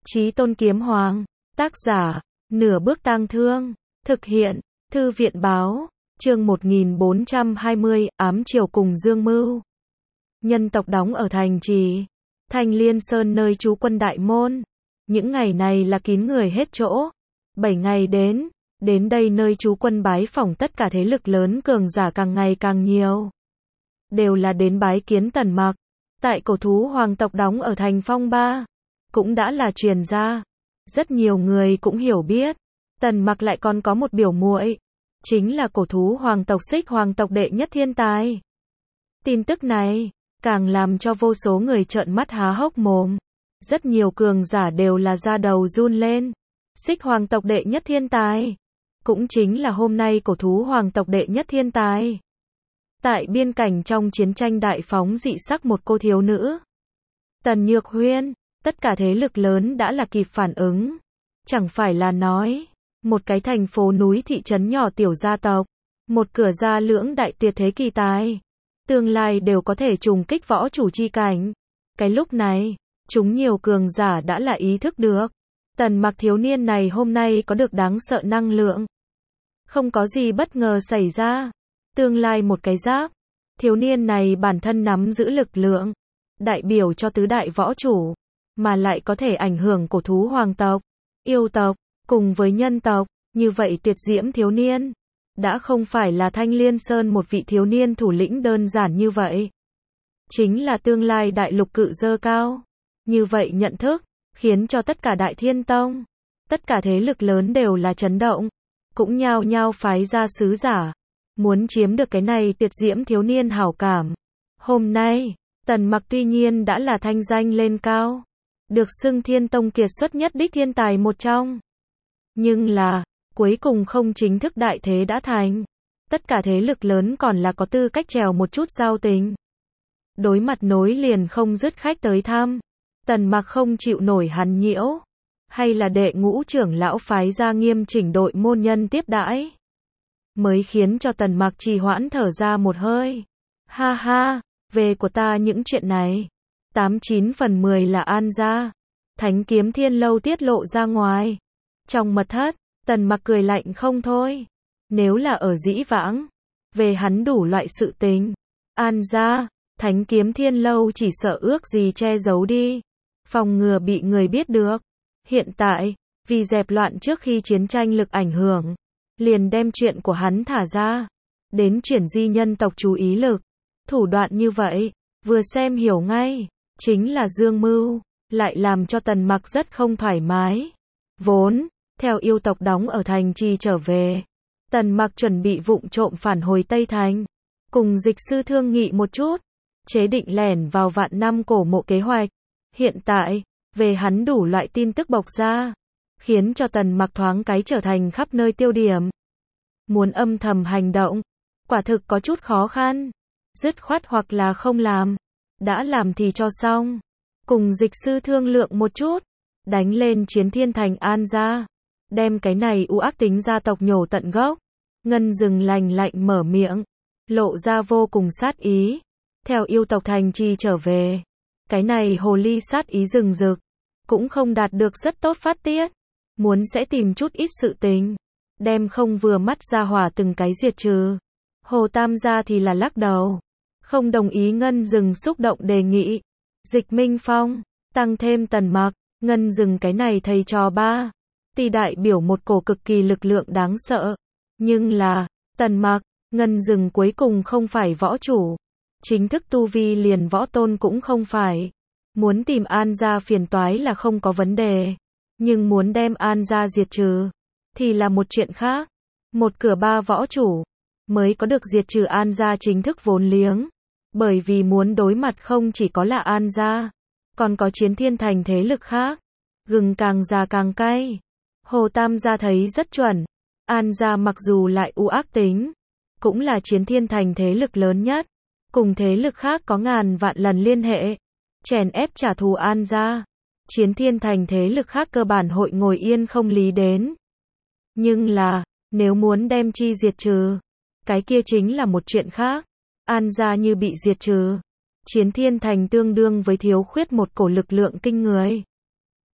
Chí Tôn Kiếm Hoàng. Tác giả, Nửa Bước Tang Thương. Thực hiện, Thư viện Báo. Chương 1420, Ám Triều cùng Dương Mưu. Nhân tộc đóng ở thành trì Thanh Liên Sơn nơi trú quân Đại Môn. Những ngày này là kín người hết chỗ. 7 ngày đến đây nơi trú quân bái phỏng tất cả thế lực lớn cường giả càng ngày càng nhiều. Đều là đến bái kiến Tần Mặc. Tại cổ thú hoàng tộc đóng ở thành Phong Ba. Cũng đã là truyền ra. Rất nhiều người cũng hiểu biết. Tần Mặc lại còn có một biểu muội. Chính là cổ thú hoàng tộc Xích hoàng tộc đệ nhất thiên tài. Tin tức này càng làm cho vô số người trợn mắt há hốc mồm. Rất nhiều cường giả đều là da đầu run lên. Xích hoàng tộc đệ nhất thiên tài. Cũng chính là hôm nay cổ thú hoàng tộc đệ nhất thiên tài. Tại biên cảnh trong chiến tranh đại phóng dị sắc một cô thiếu nữ. Tần Nhược Huyên, tất cả thế lực lớn đã là kịp phản ứng. Chẳng phải là nói, một cái thành phố núi thị trấn nhỏ tiểu gia tộc, một cửa gia lưỡng đại tuyệt thế kỳ tài. Tương lai đều có thể trùng kích võ chủ chi cảnh. Cái lúc này, chúng nhiều cường giả đã là ý thức được. Tần Mặc thiếu niên này hôm nay có được đáng sợ năng lượng. Không có gì bất ngờ xảy ra. Tương lai một cái giáp. Thiếu niên này bản thân nắm giữ lực lượng. Đại biểu cho tứ đại võ chủ. Mà lại có thể ảnh hưởng cổ thú hoàng tộc, yêu tộc, cùng với nhân tộc. Như vậy tuyệt diễm thiếu niên. Đã không phải là Thanh Liên Sơn một vị thiếu niên thủ lĩnh đơn giản như vậy. Chính là tương lai đại lục cự dơ cao. Như vậy nhận thức, khiến cho tất cả đại thiên tông, tất cả thế lực lớn đều là chấn động. Cũng nhao nhao phái ra sứ giả. Muốn chiếm được cái này tuyệt diễm thiếu niên hảo cảm. Hôm nay, Tần Mặc tuy nhiên đã là thanh danh lên cao. Được xưng Thiên Tông kiệt xuất nhất đích thiên tài một trong. Nhưng là, cuối cùng không chính thức đại thế đã thành. Tất cả thế lực lớn còn là có tư cách trèo một chút giao tình. Đối mặt nối liền không dứt khách tới thăm. Tần Mặc không chịu nổi hắn nhiễu. Hay là đệ ngũ trưởng lão phái ra nghiêm chỉnh đội môn nhân tiếp đãi. Mới khiến cho Tần Mặc trì hoãn thở ra một hơi. Ha ha, về của ta những chuyện này. 89 phần 10 là An gia. Thánh Kiếm Thiên Lâu tiết lộ ra ngoài. Trong mật thất, Tần Mặc cười lạnh không thôi. Nếu là ở dĩ vãng, về hắn đủ loại sự tình. An gia, Thánh Kiếm Thiên Lâu chỉ sợ ước gì che giấu đi. Phòng ngừa bị người biết được. Hiện tại, vì dẹp loạn trước khi chiến tranh lực ảnh hưởng. Liền đem chuyện của hắn thả ra. Đến chuyển di nhân tộc chú ý lực. Thủ đoạn như vậy, vừa xem hiểu ngay. Chính là Dương Mưu. Lại làm cho Tần Mặc rất không thoải mái. Vốn, theo yêu tộc đóng ở thành trì trở về. Tần Mặc chuẩn bị vụng trộm phản hồi Tây Thành. Cùng dịch sư thương nghị một chút. Chế định lẻn vào vạn năm cổ mộ kế hoạch. Hiện tại, về hắn đủ loại tin tức bộc ra. Khiến cho Tần Mặc thoáng cái trở thành khắp nơi tiêu điểm. Muốn âm thầm hành động. Quả thực có chút khó khăn. Dứt khoát hoặc là không làm. Đã làm thì cho xong. Cùng dịch sư thương lượng một chút. Đánh lên chiến thiên thành An gia. Đem cái này u ác tính gia tộc nhổ tận gốc. Ngân Dừng lành lạnh mở miệng. Lộ ra vô cùng sát ý. Theo yêu tộc thành trì trở về. Cái này hồ ly sát ý rừng rực. Cũng không đạt được rất tốt phát tiết. Muốn sẽ tìm chút ít sự tình. Đem không vừa mắt ra hỏa từng cái diệt trừ. Hồ Tam gia thì là lắc đầu. Không đồng ý Ngân Dừng xúc động đề nghị. Dịch Minh Phong, tăng thêm Tần Mặc, Ngân Dừng cái này thầy trò ba. Thì đại biểu một cổ cực kỳ lực lượng đáng sợ. Nhưng là, Tần Mặc, Ngân Dừng cuối cùng không phải võ chủ. Chính thức tu vi liền võ tôn cũng không phải. Muốn tìm An gia phiền toái là không có vấn đề. Nhưng muốn đem An gia diệt trừ, thì là một chuyện khác. Một cửa ba võ chủ, mới có được diệt trừ An gia chính thức vốn liếng. Bởi vì muốn đối mặt không chỉ có là An gia, còn có chiến thiên thành thế lực khác. Gừng càng già càng cay. Hồ Tam gia thấy rất chuẩn. An gia mặc dù lại u ác tính, cũng là chiến thiên thành thế lực lớn nhất. Cùng thế lực khác có ngàn vạn lần liên hệ. Chèn ép trả thù An gia. Chiến thiên thành thế lực khác cơ bản hội ngồi yên không lý đến. Nhưng là, nếu muốn đem chi diệt trừ, cái kia chính là một chuyện khác. An gia như bị diệt trừ. Chiến thiên thành tương đương với thiếu khuyết một cổ lực lượng kinh người.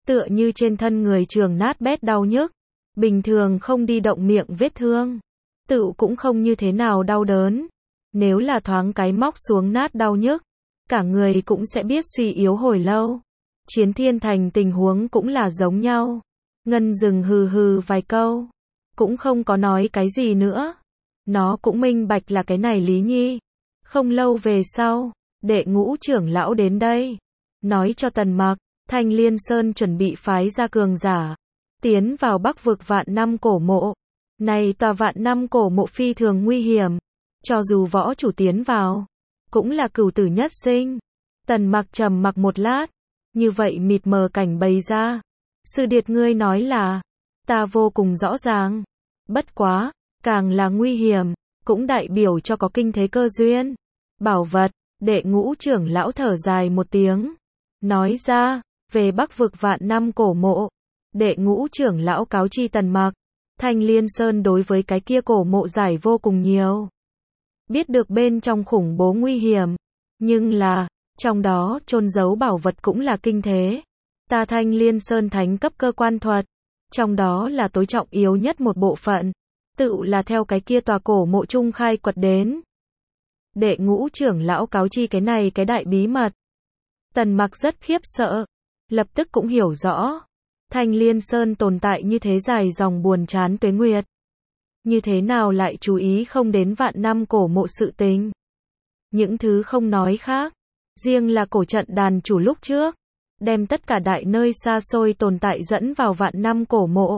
tựa như trên thân người trường nát bét đau nhức. Bình thường không đi động miệng vết thương, tựu cũng không như thế nào đau đớn. Nếu là thoáng cái móc xuống nát đau nhức, cả người cũng sẽ biết suy yếu hồi lâu. Chiến Thiên Thành tình huống cũng là giống nhau. Ngân Dừng hừ hừ vài câu, cũng không có nói cái gì nữa. Nó cũng minh bạch là cái này Lý Nhi. Không lâu về sau, Đệ Ngũ trưởng lão đến đây, nói cho Tần Mặc, Thanh Liên Sơn chuẩn bị phái ra cường giả, tiến vào Bắc vực Vạn Năm cổ mộ. Này tòa Vạn Năm cổ mộ phi thường nguy hiểm, cho dù võ chủ tiến vào, cũng là cửu tử nhất sinh. Tần Mặc trầm mặc một lát, như vậy mịt mờ cảnh bày ra. Sư điệt ngươi nói là, ta vô cùng rõ ràng. Bất quá, càng là nguy hiểm, cũng đại biểu cho có kinh thế cơ duyên. Bảo vật, Đệ Ngũ trưởng lão thở dài một tiếng, nói ra, về Bắc vực Vạn Năm cổ mộ. Đệ Ngũ trưởng lão cáo chi Tần Mặc, Thanh Liên Sơn đối với cái kia cổ mộ giải vô cùng nhiều. Biết được bên trong khủng bố nguy hiểm, nhưng là, trong đó chôn giấu bảo vật cũng là kinh thế. Ta Thanh Liên Sơn thánh cấp cơ quan thuật, trong đó là tối trọng yếu nhất một bộ phận, tựu là theo cái kia tòa cổ mộ trung khai quật đến. Đệ Ngũ trưởng lão cáo chi cái này cái đại bí mật. Tần Mặc rất khiếp sợ, lập tức cũng hiểu rõ. Thanh Liên Sơn tồn tại như thế dài dòng buồn chán tuế nguyệt, như thế nào lại chú ý không đến Vạn Năm cổ mộ sự tình. Những thứ không nói khác, riêng là cổ trận đàn chủ lúc trước, đem tất cả đại nơi xa xôi tồn tại dẫn vào Vạn Năm cổ mộ,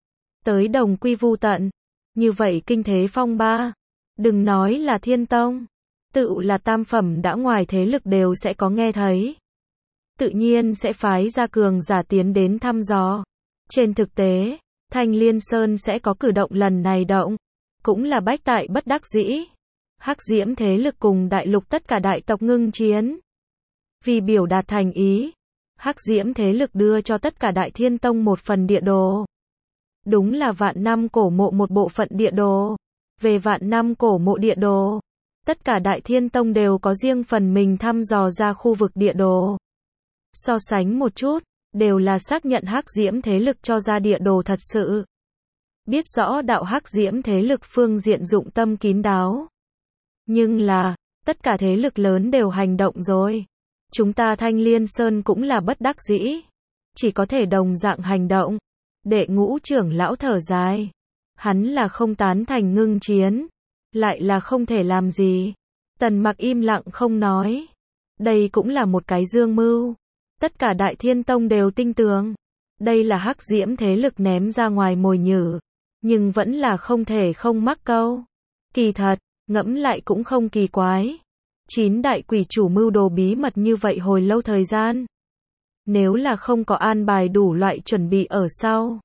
tới đồng quy vu tận. Như vậy kinh thế phong ba, đừng nói là Thiên Tông, tự là tam phẩm đã ngoài thế lực đều sẽ có nghe thấy. Tự nhiên sẽ phái ra cường giả tiến đến thăm dò. Trên thực tế, Thanh Liên Sơn sẽ có cử động lần này động, cũng là bách tại bất đắc dĩ. Hắc Diễm thế lực cùng đại lục tất cả đại tộc ngưng chiến. Vì biểu đạt thành ý, Hắc Diễm thế lực đưa cho tất cả Đại Thiên Tông một phần địa đồ. Đúng là Vạn Năm cổ mộ một bộ phận địa đồ. Về Vạn Năm cổ mộ địa đồ, tất cả Đại Thiên Tông đều có riêng phần mình thăm dò ra khu vực địa đồ. So sánh một chút, đều là xác nhận Hắc Diễm thế lực cho ra địa đồ thật sự. Biết rõ đạo Hắc Diễm thế lực phương diện dụng tâm kín đáo. Nhưng là, tất cả thế lực lớn đều hành động rồi. Chúng ta Thanh Liên Sơn cũng là bất đắc dĩ, chỉ có thể đồng dạng hành động. Đệ Ngũ trưởng lão thở dài, hắn là không tán thành ngưng chiến, lại là không thể làm gì. Tần Mặc im lặng không nói. Đây cũng là một cái dương mưu. Tất cả Đại Thiên Tông đều tin tưởng. Đây là Hắc Diễm thế lực ném ra ngoài mồi nhử, nhưng vẫn là không thể không mắc câu. Kỳ thật, ngẫm lại cũng không kỳ quái. 9 đại quỷ chủ mưu đồ bí mật như vậy hồi lâu thời gian. Nếu là không có an bài đủ loại chuẩn bị ở sau,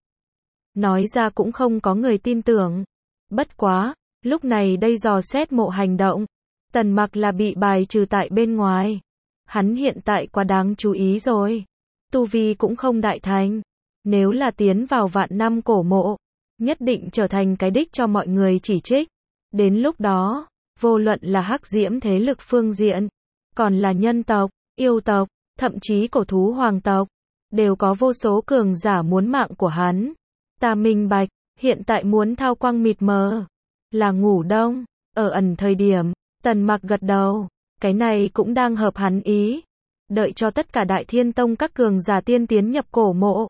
nói ra cũng không có người tin tưởng. Bất quá, lúc này đây dò xét mộ hành động, Tần Mặc là bị bài trừ tại bên ngoài. Hắn hiện tại quá đáng chú ý rồi. Tu vi cũng không đại thành. Nếu là tiến vào Vạn Năm cổ mộ, nhất định trở thành cái đích cho mọi người chỉ trích. Đến lúc đó, vô luận là Hắc Diễm thế lực phương diện, còn là nhân tộc, yêu tộc, thậm chí cổ thú hoàng tộc, đều có vô số cường giả muốn mạng của hắn. Ta minh bạch, hiện tại muốn thao quang mịt mờ, là ngủ đông. Ở ẩn thời điểm, Tần Mặc gật đầu, cái này cũng đang hợp hắn ý. Đợi cho tất cả Đại Thiên Tông các cường giả tiên tiến nhập cổ mộ,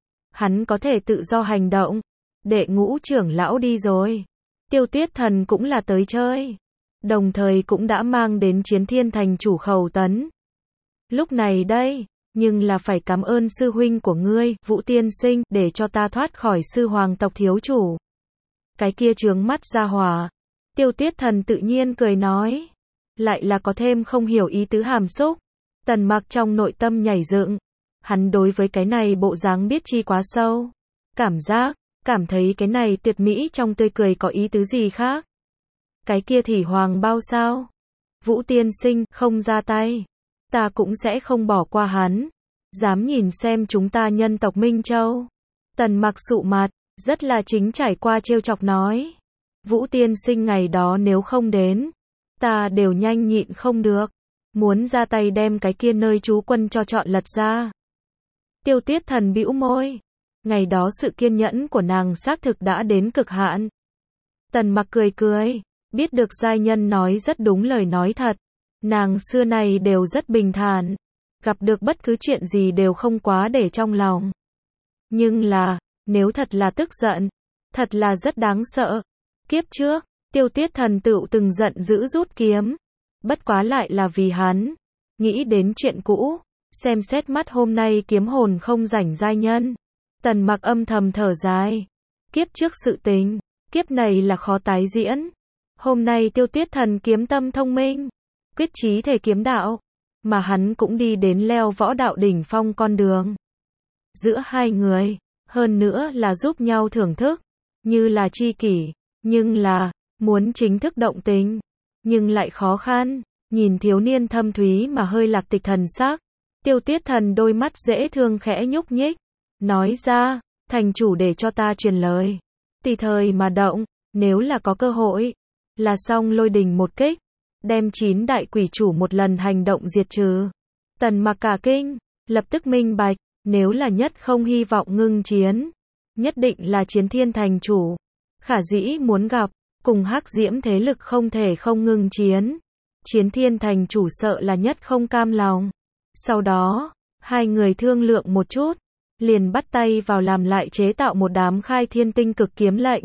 hắn có thể tự do hành động. Đệ Ngũ trưởng lão đi rồi, Tiêu Tuyết Thần cũng là tới chơi, đồng thời cũng đã mang đến Chiến Thiên Thành chủ Khẩu Tấn. Lúc này đây, nhưng là phải cảm ơn sư huynh của ngươi, Vũ tiên sinh, để cho ta thoát khỏi sư hoàng tộc thiếu chủ. Cái kia trướng mắt ra hỏa. Tiêu Tuyết Thần tự nhiên cười nói, lại là có thêm không hiểu ý tứ hàm xúc. Tần Mặc trong nội tâm nhảy dựng, hắn đối với cái này bộ dáng biết chi quá sâu. Cảm thấy cái này tuyệt mỹ trong tươi cười có ý tứ gì khác. Cái kia thì hoàng bao sao? Vũ tiên sinh, không ra tay, ta cũng sẽ không bỏ qua hắn. Dám nhìn xem chúng ta nhân tộc Minh Châu. Tần Mặc sụ mặt, rất là chính trải qua trêu chọc nói. Vũ tiên sinh ngày đó nếu không đến, ta đều nhanh nhịn không được, muốn ra tay đem cái kia nơi trú quân cho chọn lật ra. Tiêu Tuyết Thần bĩu môi. Ngày đó sự kiên nhẫn của nàng xác thực đã đến cực hạn. Tần Mặc cười cười, biết được giai nhân nói rất đúng lời nói thật. Nàng xưa nay đều rất bình thản, gặp được bất cứ chuyện gì đều không quá để trong lòng. Nhưng là, nếu thật là tức giận, thật là rất đáng sợ. Kiếp trước, Tiêu Tuyết Thần tựu từng giận dữ rút kiếm. Bất quá lại là vì hắn. Nghĩ đến chuyện cũ, xem xét mắt hôm nay kiếm hồn không rảnh giai nhân. Tần Mặc âm thầm thở dài. Kiếp trước sự tình, kiếp này là khó tái diễn. Hôm nay Tiêu Tuyết Thần kiếm tâm thông minh, quyết chí thể kiếm đạo, mà hắn cũng đi đến leo võ đạo đỉnh phong con đường. Giữa hai người, hơn nữa là giúp nhau thưởng thức, như là tri kỷ, nhưng là, muốn chính thức động tình, nhưng lại khó khăn. Nhìn thiếu niên thâm thúy mà hơi lạc tịch thần sắc, Tiêu Tuyết Thần đôi mắt dễ thương khẽ nhúc nhích, nói ra, thành chủ để cho ta truyền lời. Tùy thời mà động, nếu là có cơ hội, là xong lôi đình một kích, đem 9 đại quỷ chủ một lần hành động diệt trừ. Tần Mặc cả kinh, lập tức minh bạch, nếu là nhất không hy vọng ngưng chiến, nhất định là Chiến Thiên thành chủ. Khả dĩ muốn gặp, cùng Hắc Diễm thế lực không thể không ngưng chiến. Chiến Thiên thành chủ sợ là nhất không cam lòng. Sau đó, hai người thương lượng một chút, liền bắt tay vào làm lại chế tạo một đám khai thiên tinh cực kiếm lệnh.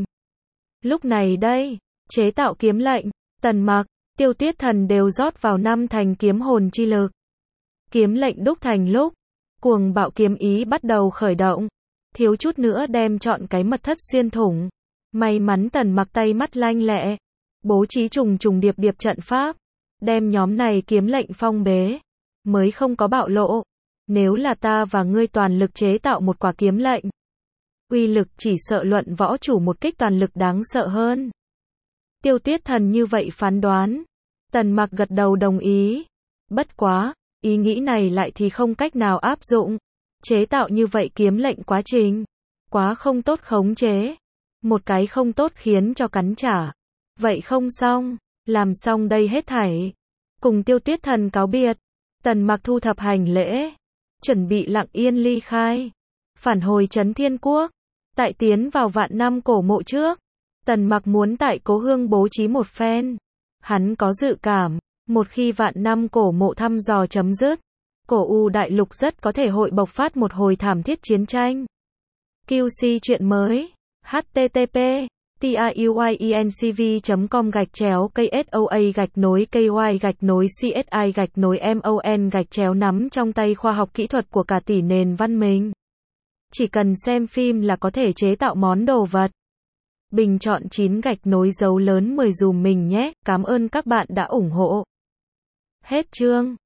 Lúc này đây, chế tạo kiếm lệnh, Tần Mặc, Tiêu Tuyết Thần đều rót vào 5 thành kiếm hồn chi lực. Kiếm lệnh đúc thành lúc, cuồng bạo kiếm ý bắt đầu khởi động, thiếu chút nữa đem chọn cái mật thất xuyên thủng. May mắn Tần Mặc tay mắt lanh lẹ, bố trí trùng trùng điệp điệp trận pháp, đem nhóm này kiếm lệnh phong bế, mới không có bạo lộ. Nếu là ta và ngươi toàn lực chế tạo một quả kiếm lệnh, uy lực chỉ sợ luận võ chủ một kích toàn lực đáng sợ hơn. Tiêu Tuyết Thần như vậy phán đoán. Tần Mặc gật đầu đồng ý. Bất quá, ý nghĩ này lại thì không cách nào áp dụng. Chế tạo như vậy kiếm lệnh quá trình, quá không tốt khống chế. Một cái không tốt khiến cho cắn trả. Vậy không xong, làm xong đây hết thảy. Cùng Tiêu Tuyết Thần cáo biệt, Tần Mặc thu thập hành lễ, chuẩn bị lặng yên ly khai, phản hồi Trấn Thiên Quốc. Tại tiến vào vạn năm cổ mộ trước, Tần Mặc muốn tại cố hương bố trí một phen. Hắn có dự cảm, một khi vạn năm cổ mộ thăm dò chấm dứt, cổ U đại lục rất có thể hội bộc phát một hồi thảm thiết chiến tranh. QC chuyện mới. http://tiyuencv.com/KSOA-KY-CSI-MON-nắm trong tay khoa học kỹ thuật của cả tỷ nền văn minh. Chỉ cần xem phim là có thể chế tạo món đồ vật. Bình chọn 9 dấu lớn 10 dùm mình nhé. Cảm ơn các bạn đã ủng hộ. Hết chương.